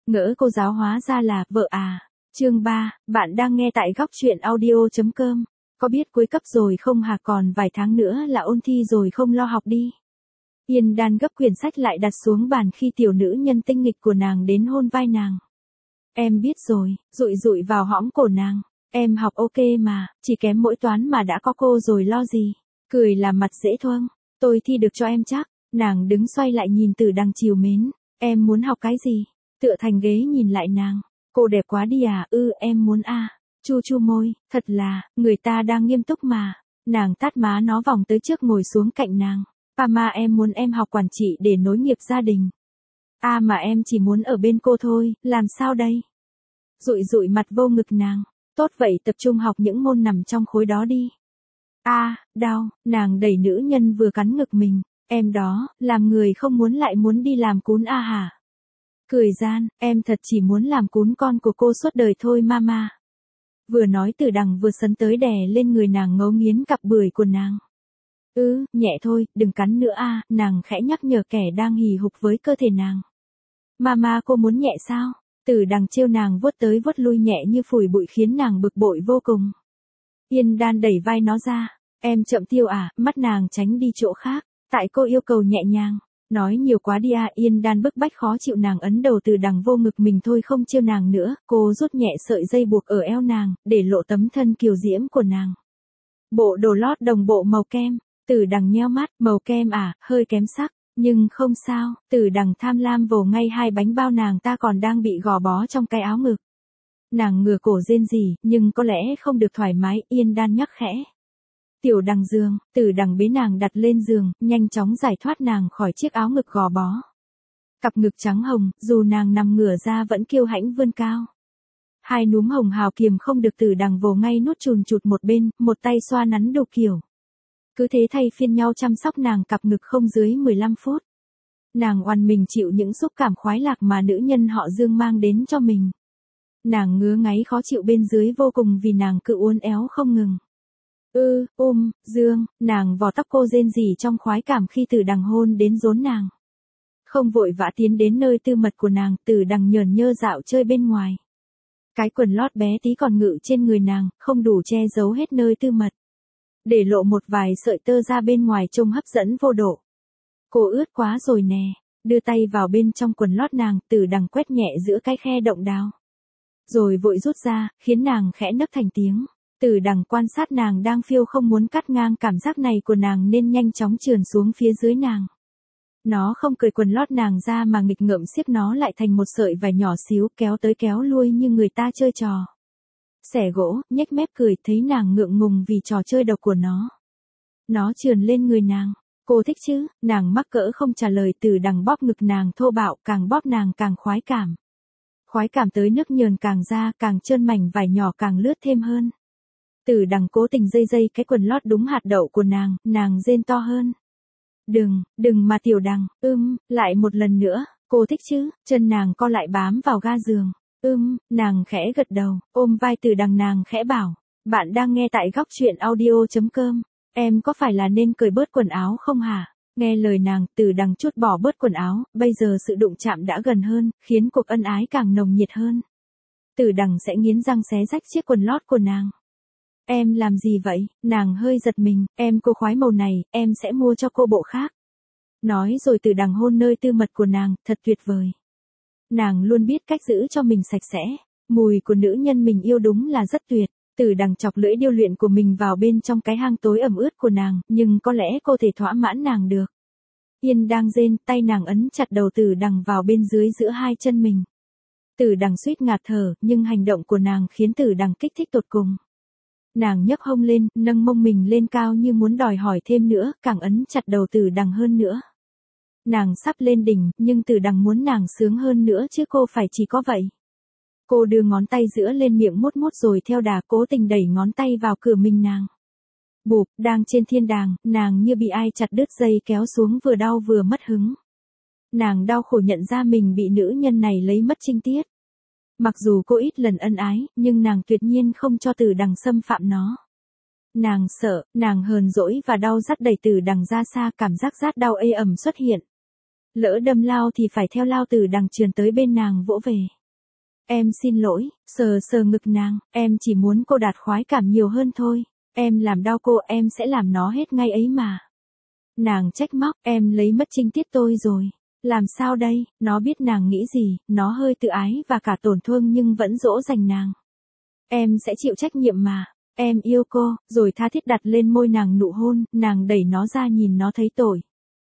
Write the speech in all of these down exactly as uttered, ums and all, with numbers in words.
Ngỡ cô giáo hóa ra là vợ à. Chương ba, bạn đang nghe tại góc truyện audio.com. Có biết cuối cấp rồi không hả, còn vài tháng nữa là ôn thi rồi, không lo học đi. Yên Đan gấp quyển sách lại đặt xuống bàn khi tiểu nữ nhân tinh nghịch của nàng đến hôn vai nàng. Em biết rồi, dụi dụi vào hõm cổ nàng. Em học ok mà, chỉ kém mỗi toán mà đã có cô rồi lo gì. Cười làm mặt dễ thương. Tôi thi được cho em chắc. Nàng đứng xoay lại nhìn Tử Đằng chiều mến. Em muốn học cái gì? Tựa thành ghế nhìn lại nàng. Cô đẹp quá đi à, ư em muốn a. À. Chu chu môi, thật là, người ta đang nghiêm túc mà. Nàng tát má nó vòng tới trước ngồi xuống cạnh nàng. À mà em muốn em học quản trị để nối nghiệp gia đình. À mà em chỉ muốn ở bên cô thôi, làm sao đây? Dụi dụi mặt vô ngực nàng. Tốt vậy tập trung học những môn nằm trong khối đó đi. À, đau, nàng đẩy nữ nhân vừa cắn ngực mình. Em đó, làm người không muốn lại muốn đi làm cún à hả? Cười gian, em thật chỉ muốn làm cún con của cô suốt đời thôi mama. Vừa nói Tử Đằng vừa sấn tới đè lên người nàng ngấu nghiến cặp bưởi của nàng. Ừ, nhẹ thôi, đừng cắn nữa a, à, nàng khẽ nhắc nhở kẻ đang hì hục với cơ thể nàng. Mama cô muốn nhẹ sao? Tử Đằng trêu nàng vuốt tới vuốt lui nhẹ như phủi bụi khiến nàng bực bội vô cùng. Yên Đan đẩy vai nó ra. Em chậm tiêu à, mắt nàng tránh đi chỗ khác. Tại cô yêu cầu nhẹ nhàng. Nói nhiều quá đi à, Yên Đan bức bách khó chịu, nàng ấn đầu Tử Đằng vô ngực mình thôi không trêu nàng nữa. Cô rút nhẹ sợi dây buộc ở eo nàng, để lộ tấm thân kiều diễm của nàng. Bộ đồ lót đồng bộ màu kem. Tử Đằng nheo mắt, màu kem à, hơi kém sắc. Nhưng không sao, Tử Đằng tham lam vồ ngay hai bánh bao nàng ta còn đang bị gò bó trong cái áo ngực. Nàng ngửa cổ rên rỉ, nhưng có lẽ không được thoải mái, Yên Đan nhắc khẽ. Tiểu Đằng giường, Tử Đằng bế nàng đặt lên giường, nhanh chóng giải thoát nàng khỏi chiếc áo ngực gò bó. Cặp ngực trắng hồng, dù nàng nằm ngửa ra vẫn kiêu hãnh vươn cao. Hai núm hồng hào kiềm không được Tử Đằng vồ ngay nút chùn chụt một bên, một tay xoa nắn đủ kiểu. Cứ thế thay phiên nhau chăm sóc nàng cặp ngực không dưới mười lăm phút. Nàng oằn mình chịu những xúc cảm khoái lạc mà nữ nhân họ Dương mang đến cho mình. Nàng ngứa ngáy khó chịu bên dưới vô cùng vì nàng cứ uốn éo không ngừng. Ư, ừ, ôm, Dương, nàng vò tóc cô rên rỉ trong khoái cảm khi Tử Đằng hôn đến rốn nàng. Không vội vã tiến đến nơi tư mật của nàng, Tử Đằng nhờn nhơ dạo chơi bên ngoài. Cái quần lót bé tí còn ngự trên người nàng, không đủ che giấu hết nơi tư mật. Để lộ một vài sợi tơ ra bên ngoài trông hấp dẫn vô độ. Cô ướt quá rồi nè, đưa tay vào bên trong quần lót nàng, Tử Đằng quét nhẹ giữa cái khe động đào. Rồi vội rút ra, khiến nàng khẽ nấc thành tiếng. Tử Đằng quan sát nàng đang phiêu không muốn cắt ngang cảm giác này của nàng nên nhanh chóng trườn xuống phía dưới nàng. Nó không cởi quần lót nàng ra mà nghịch ngợm siết nó lại thành một sợi vải nhỏ xíu, kéo tới kéo lui như người ta chơi trò. Xẻ gỗ, nhếch mép cười, thấy nàng ngượng ngùng vì trò chơi độc của nó. Nó trườn lên người nàng. Cô thích chứ? Nàng mắc cỡ không trả lời. Tử Đằng bóp ngực nàng thô bạo, càng bóp nàng càng khoái cảm. Khoái cảm tới nước nhờn càng ra, càng trơn mảnh vải nhỏ càng lướt thêm hơn. Tử Đằng cố tình dây dây cái quần lót đúng hạt đậu của nàng, nàng rên to hơn. Đừng, đừng mà Tiểu Đằng, ưm, lại một lần nữa, cô thích chứ? Chân nàng co lại bám vào ga giường. Ưm, nàng khẽ gật đầu, ôm vai Tử Đằng nàng khẽ bảo. Bạn đang nghe tại góc truyện audio.com. Em có phải là nên cởi bớt quần áo không hả? Nghe lời nàng, Tử Đằng trút bỏ bớt quần áo, bây giờ sự đụng chạm đã gần hơn, khiến cuộc ân ái càng nồng nhiệt hơn. Tử Đằng sẽ nghiến răng xé rách chiếc quần lót của nàng. Em làm gì vậy? Nàng hơi giật mình, em cô khoái màu này, em sẽ mua cho cô bộ khác. Nói rồi Tử Đằng hôn nơi tư mật của nàng, thật tuyệt vời. Nàng luôn biết cách giữ cho mình sạch sẽ, mùi của nữ nhân mình yêu đúng là rất tuyệt. Tử Đằng chọc lưỡi điêu luyện của mình vào bên trong cái hang tối ẩm ướt của nàng, nhưng có lẽ cô thể thỏa mãn nàng được. Yên đang rên, tay nàng ấn chặt đầu Tử Đằng vào bên dưới giữa hai chân mình. Tử Đằng suýt ngạt thở, nhưng hành động của nàng khiến Tử Đằng kích thích tột cùng. Nàng nhấc hông lên, nâng mông mình lên cao như muốn đòi hỏi thêm nữa, càng ấn chặt đầu Tử Đằng hơn nữa. Nàng sắp lên đỉnh, nhưng Tử Đằng muốn nàng sướng hơn nữa chứ cô phải chỉ có vậy. Cô đưa ngón tay giữa lên miệng mút mút rồi theo đà cố tình đẩy ngón tay vào cửa mình nàng. Bụp, đang trên thiên đàng, nàng như bị ai chặt đứt dây kéo xuống, vừa đau vừa mất hứng. Nàng đau khổ nhận ra mình bị nữ nhân này lấy mất trinh tiết. Mặc dù cô ít lần ân ái, nhưng nàng tuyệt nhiên không cho Tử Đằng xâm phạm nó. Nàng sợ, nàng hờn dỗi và đau dắt đẩy Tử Đằng ra xa, cảm giác rát đau ê ẩm xuất hiện. Lỡ đâm lao thì phải theo lao, Tử Đằng trườn tới bên nàng vỗ về. Em xin lỗi, sờ sờ ngực nàng, em chỉ muốn cô đạt khoái cảm nhiều hơn thôi. Em làm đau cô, em sẽ làm nó hết ngay ấy mà. Nàng trách móc, em lấy mất trinh tiết tôi rồi. Làm sao đây, nó biết nàng nghĩ gì, nó hơi tự ái và cả tổn thương nhưng vẫn dỗ dành nàng. Em sẽ chịu trách nhiệm mà. Em yêu cô, rồi tha thiết đặt lên môi nàng nụ hôn, nàng đẩy nó ra nhìn nó thấy tội.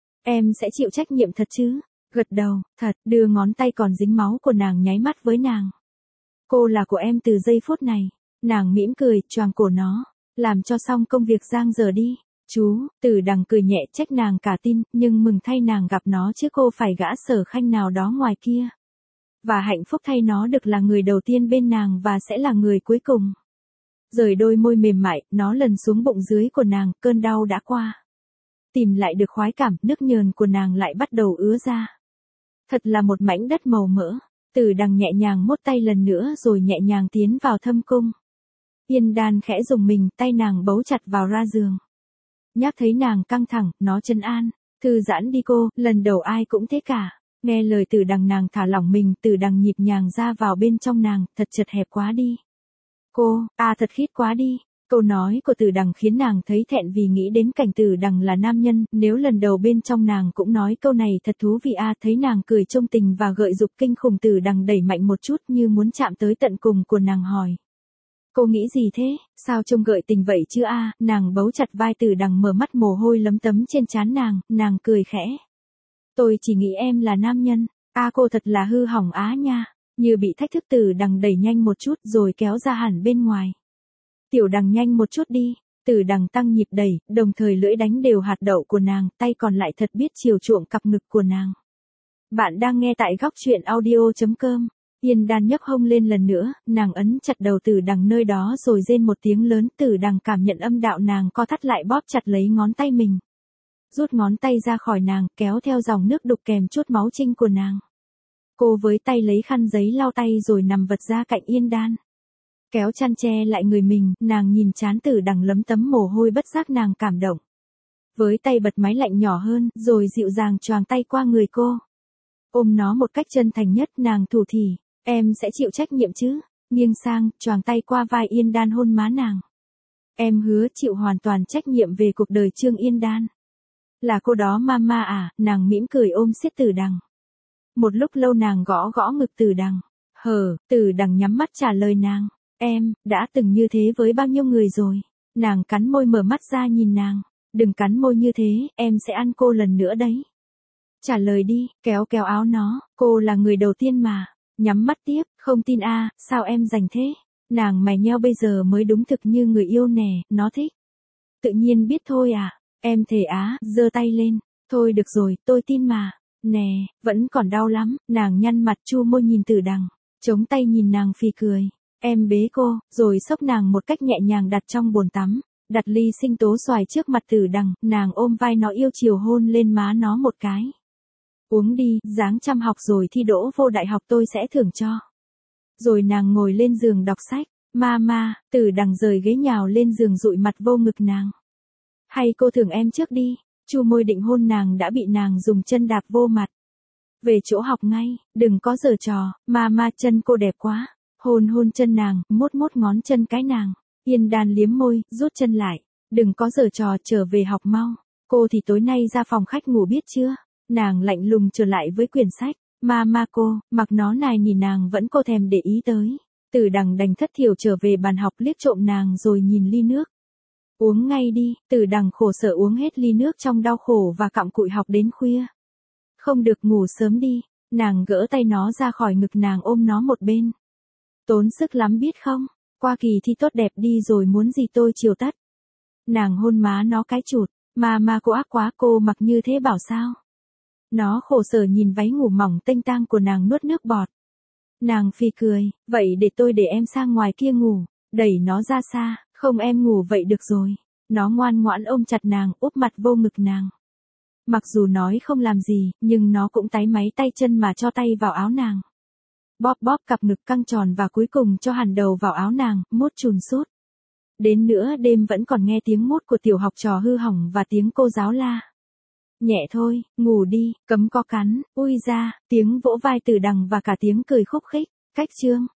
Em sẽ chịu trách nhiệm thật chứ? Gật đầu, thật, đưa ngón tay còn dính máu của nàng nháy mắt với nàng. Cô là của em từ giây phút này. Nàng mỉm cười, choàng cổ nó. Làm cho xong công việc giang giờ đi. Chú, Từ Đằng cười nhẹ trách nàng cả tin, nhưng mừng thay nàng gặp nó chứ cô phải gã Sở Khanh nào đó ngoài kia. Và hạnh phúc thay nó được là người đầu tiên bên nàng và sẽ là người cuối cùng. Rời đôi môi mềm mại, nó lần xuống bụng dưới của nàng, cơn đau đã qua. Tìm lại được khoái cảm, nước nhờn của nàng lại bắt đầu ứa ra. Thật là một mảnh đất màu mỡ. Từ Đằng nhẹ nhàng mốt tay lần nữa rồi nhẹ nhàng tiến vào thâm cung. Yên Đan khẽ dùng mình, tay nàng bấu chặt vào ra giường. Nhắc thấy nàng căng thẳng, nó trấn an. Thư giãn đi cô, lần đầu ai cũng thế cả. Nghe lời Từ Đằng nàng thả lỏng mình, Từ Đằng nhịp nhàng ra vào bên trong nàng, thật chật hẹp quá đi. Cô, à thật khít quá đi. Câu nói của Từ Đằng khiến nàng thấy thẹn vì nghĩ đến cảnh Từ Đằng là nam nhân, nếu lần đầu bên trong nàng cũng nói câu này thật thú vị a. Thấy nàng cười trông tình và gợi dục kinh khủng, Từ Đằng đẩy mạnh một chút như muốn chạm tới tận cùng của nàng hỏi. Cô nghĩ gì thế, sao trông gợi tình vậy chứ a? Nàng bấu chặt vai Từ Đằng mở mắt mồ hôi lấm tấm trên trán nàng, nàng cười khẽ. Tôi chỉ nghĩ em là nam nhân, a cô thật là hư hỏng á nha, như bị thách thức Từ Đằng đẩy nhanh một chút rồi kéo ra hẳn bên ngoài. Tiểu Đằng nhanh một chút đi, Từ Đằng tăng nhịp đẩy, đồng thời lưỡi đánh đều hạt đậu của nàng, tay còn lại thật biết chiều chuộng cặp ngực của nàng. Bạn đang nghe tại góc truyện audio chấm com. Yên Đan nhấc hông lên lần nữa, nàng ấn chặt đầu Từ Đằng nơi đó rồi rên một tiếng lớn. Từ Đằng cảm nhận âm đạo nàng co thắt lại bóp chặt lấy ngón tay mình. Rút ngón tay ra khỏi nàng, kéo theo dòng nước đục kèm chút máu trinh của nàng. Cô với tay lấy khăn giấy lau tay rồi nằm vật ra cạnh Yên Đan. Kéo chăn che lại người mình, nàng nhìn trán Từ Đằng lấm tấm mồ hôi bất giác nàng cảm động. Với tay bật máy lạnh nhỏ hơn, rồi dịu dàng choàng tay qua người cô. Ôm nó một cách chân thành nhất, nàng thủ thỉ. Em sẽ chịu trách nhiệm chứ? Nghiêng sang, choàng tay qua vai Yên Đan hôn má nàng. Em hứa chịu hoàn toàn trách nhiệm về cuộc đời Trương Yên Đan. Là cô đó mama à? Nàng mỉm cười ôm siết Từ Đằng. Một lúc lâu nàng gõ gõ ngực Từ Đằng. Hờ, Từ Đằng nhắm mắt trả lời nàng. Em, đã từng như thế với bao nhiêu người rồi. Nàng cắn môi mở mắt ra nhìn nàng. Đừng cắn môi như thế, em sẽ ăn cô lần nữa đấy. Trả lời đi, kéo kéo áo nó, cô là người đầu tiên mà. Nhắm mắt tiếp, không tin a, à, sao em rành thế? Nàng mày nheo bây giờ mới đúng thực như người yêu nè, nó thích. Tự nhiên biết thôi à, em thề á, giơ tay lên. Thôi được rồi, tôi tin mà. Nè, vẫn còn đau lắm, nàng nhăn mặt chu môi nhìn Từ Đằng, chống tay nhìn nàng phì cười. Em bế cô, rồi xốc nàng một cách nhẹ nhàng đặt trong bồn tắm. Đặt ly sinh tố xoài trước mặt Từ Đằng, nàng ôm vai nó yêu chiều hôn lên má nó một cái. Uống đi, ráng chăm học rồi thi đỗ vô đại học tôi sẽ thưởng cho. Rồi nàng ngồi lên giường đọc sách. Mama, Từ Đằng rời ghế nhào lên giường dụi mặt vô ngực nàng. Hay cô thưởng em trước đi. Chu môi định hôn nàng đã bị nàng dùng chân đạp vô mặt. Về chỗ học ngay, đừng có giở trò, mama chân cô đẹp quá. Hôn hôn chân nàng, mốt mốt ngón chân cái nàng. Yên Đan liếm môi, rút chân lại. Đừng có giở trò, trở về học mau. Cô thì tối nay ra phòng khách ngủ biết chưa? Nàng lạnh lùng trở lại với quyển sách. Mama cô, mặc nó này nhìn nàng vẫn cô thèm để ý tới. Từ Đằng đành thất thiểu trở về bàn học liếc trộm nàng rồi nhìn ly nước. Uống ngay đi, Từ Đằng khổ sở uống hết ly nước trong đau khổ và cặm cụi học đến khuya. Không được ngủ sớm đi, nàng gỡ tay nó ra khỏi ngực nàng ôm nó một bên. Tốn sức lắm biết không, qua kỳ thi tốt đẹp đi rồi muốn gì tôi chiều tất. Nàng hôn má nó cái chụt, mà mà cô ác quá cô mặc như thế bảo sao. Nó khổ sở nhìn váy ngủ mỏng tênh tang của nàng nuốt nước bọt. Nàng phì cười, vậy để tôi để em sang ngoài kia ngủ, đẩy nó ra xa, không em ngủ vậy được rồi. Nó ngoan ngoãn ôm chặt nàng, úp mặt vô ngực nàng. Mặc dù nói không làm gì, nhưng nó cũng táy máy tay chân mà cho tay vào áo nàng. Bóp bóp cặp ngực căng tròn và cuối cùng cho hẳn đầu vào áo nàng, mốt chùn sút. Đến nửa đêm vẫn còn nghe tiếng mốt của tiểu học trò hư hỏng và tiếng cô giáo la. Nhẹ thôi, ngủ đi, cấm có cắn, ui ra, tiếng vỗ vai Từ Đằng và cả tiếng cười khúc khích. Cách chương